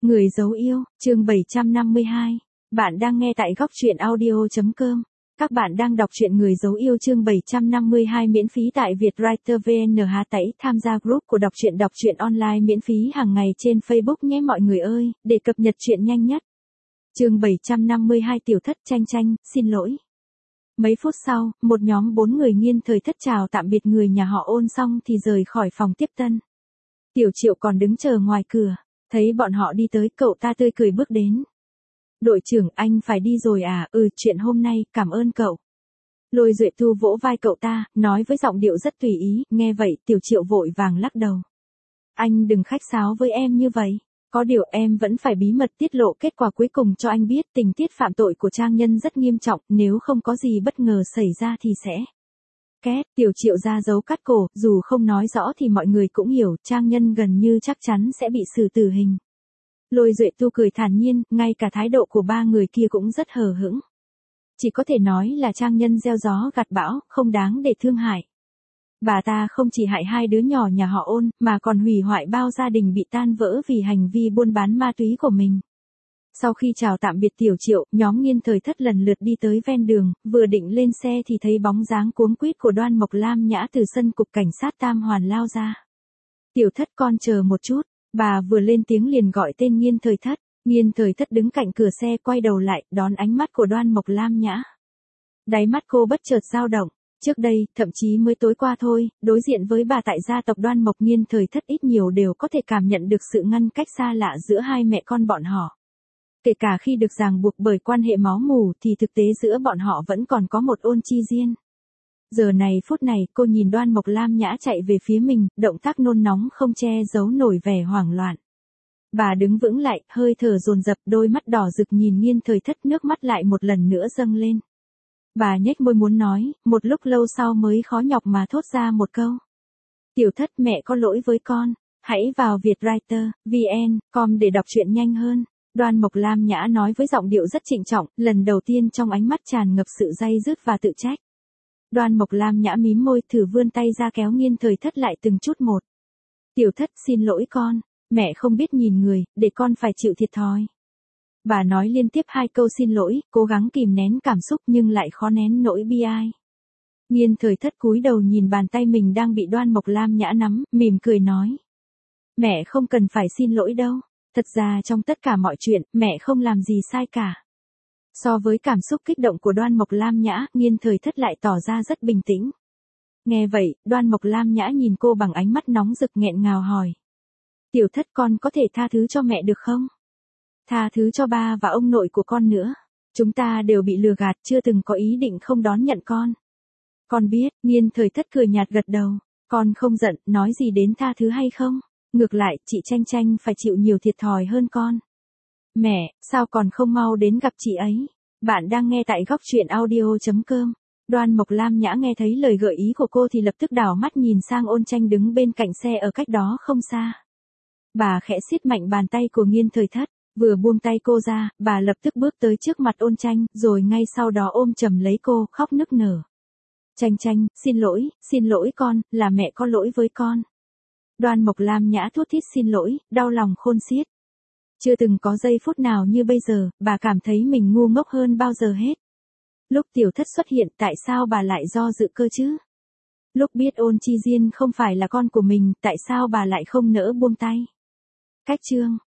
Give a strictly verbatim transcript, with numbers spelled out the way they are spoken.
Người dấu yêu, chương bảy trăm năm mươi hai. Bạn đang nghe tại góc truyện audio.com. Các bạn đang đọc truyện Người dấu yêu chương bảy trăm năm mươi hai miễn phí tại Vietwriter vê en H tẩy tham gia group của đọc truyện đọc truyện online miễn phí hàng ngày trên Facebook nhé mọi người ơi, để cập nhật truyện nhanh nhất. Chương bảy trăm năm mươi hai Tiểu thất tranh tranh, xin lỗi. Mấy phút sau, một nhóm bốn người Nghiên Thời Thất chào tạm biệt người nhà họ Ôn xong thì rời khỏi phòng tiếp tân. Tiểu Triệu còn đứng chờ ngoài cửa, thấy bọn họ đi tới cậu ta tươi cười bước đến. Đội trưởng anh phải đi rồi à, ừ chuyện hôm nay cảm ơn cậu. Lôi Duệ Tu vỗ vai cậu ta, nói với giọng điệu rất tùy ý, nghe vậy Tiểu Triệu vội vàng lắc đầu. Anh đừng khách sáo với em như vậy. Có điều em vẫn phải bí mật tiết lộ kết quả cuối cùng cho anh biết tình tiết phạm tội của Trang Nhân rất nghiêm trọng, nếu không có gì bất ngờ xảy ra thì sẽ... Két, Tiểu Triệu ra dấu cắt cổ, dù không nói rõ thì mọi người cũng hiểu, Trang Nhân gần như chắc chắn sẽ bị xử tử hình. Lôi Duệ Tu cười thản nhiên, ngay cả thái độ của ba người kia cũng rất hờ hững. Chỉ có thể nói là Trang Nhân gieo gió gặt bão, không đáng để thương hại. Bà ta không chỉ hại hai đứa nhỏ nhà họ Ôn, mà còn hủy hoại bao gia đình bị tan vỡ vì hành vi buôn bán ma túy của mình. Sau khi chào tạm biệt Tiểu Triệu, nhóm Nghiên Thời Thất lần lượt đi tới ven đường, vừa định lên xe thì thấy bóng dáng cuống quýt của Đoan Mộc Lam Nhã từ sân cục cảnh sát Tam Hoàn lao ra. Tiểu Thất con chờ một chút, bà vừa lên tiếng liền gọi tên Nghiên Thời Thất. Nghiên Thời Thất đứng cạnh cửa xe quay đầu lại, đón ánh mắt của Đoan Mộc Lam Nhã. Đáy mắt cô bất chợt dao động. Trước đây, thậm chí mới tối qua thôi, đối diện với bà tại gia tộc Đoan Mộc, Nghiên Thời Thất ít nhiều đều có thể cảm nhận được sự ngăn cách xa lạ giữa hai mẹ con bọn họ. Kể cả khi được ràng buộc bởi quan hệ máu mủ thì thực tế giữa bọn họ vẫn còn có một ôn chi duyên. Giờ này phút này cô nhìn Đoan Mộc Lam Nhã chạy về phía mình, động tác nôn nóng không che giấu nổi vẻ hoảng loạn. Bà đứng vững lại, hơi thở dồn dập, đôi mắt đỏ rực nhìn Nghiên Thời Thất, nước mắt lại một lần nữa dâng lên. Bà nhếch môi muốn nói, một lúc lâu sau mới khó nhọc mà thốt ra một câu. Tiểu Thất mẹ có lỗi với con, hãy vào Vietwriter vê en chấm com để đọc truyện nhanh hơn. Đoan Mộc Lam Nhã nói với giọng điệu rất trịnh trọng, lần đầu tiên trong ánh mắt tràn ngập sự day dứt và tự trách. Đoan Mộc Lam Nhã mím môi thử vươn tay ra kéo Nghiên Thời Thất lại từng chút một. Tiểu Thất xin lỗi con, mẹ không biết nhìn người, để con phải chịu thiệt thòi. Bà nói liên tiếp hai câu xin lỗi, cố gắng kìm nén cảm xúc nhưng lại khó nén nỗi bi ai. Nghiên Thời Thất cúi đầu nhìn bàn tay mình đang bị Đoan Mộc Lam Nhã nắm, mỉm cười nói. Mẹ không cần phải xin lỗi đâu, thật ra trong tất cả mọi chuyện, mẹ không làm gì sai cả. So với cảm xúc kích động của Đoan Mộc Lam Nhã, Nghiên Thời Thất lại tỏ ra rất bình tĩnh. Nghe vậy, Đoan Mộc Lam Nhã nhìn cô bằng ánh mắt nóng rực nghẹn ngào hỏi. Tiểu Thất con có thể tha thứ cho mẹ được không? Tha thứ cho ba và ông nội của con nữa. Chúng ta đều bị lừa gạt, chưa từng có ý định không đón nhận con. Con biết, Nghiên Thời Thất cười nhạt gật đầu. Con không giận, nói gì đến tha thứ hay không? Ngược lại, chị Tranh Tranh phải chịu nhiều thiệt thòi hơn con. Mẹ, sao còn không mau đến gặp chị ấy? Bạn đang nghe tại góc truyện audio.com. Đoan Mộc Lam Nhã nghe thấy lời gợi ý của cô thì lập tức đảo mắt nhìn sang Ôn Tranh đứng bên cạnh xe ở cách đó không xa. Bà khẽ siết mạnh bàn tay của Nghiên Thời Thất. Vừa buông tay cô ra, bà lập tức bước tới trước mặt Ôn Tranh, rồi ngay sau đó ôm chầm lấy cô, khóc nức nở. Tranh Tranh, xin lỗi, xin lỗi con, là mẹ có lỗi với con. Đoan Mộc Lam Nhã thút thít xin lỗi, đau lòng khôn xiết. Chưa từng có giây phút nào như bây giờ, bà cảm thấy mình ngu ngốc hơn bao giờ hết. Lúc Tiểu Thất xuất hiện, tại sao bà lại do dự cơ chứ? Lúc biết Ôn Chi Diên không phải là con của mình, tại sao bà lại không nỡ buông tay? Cách chương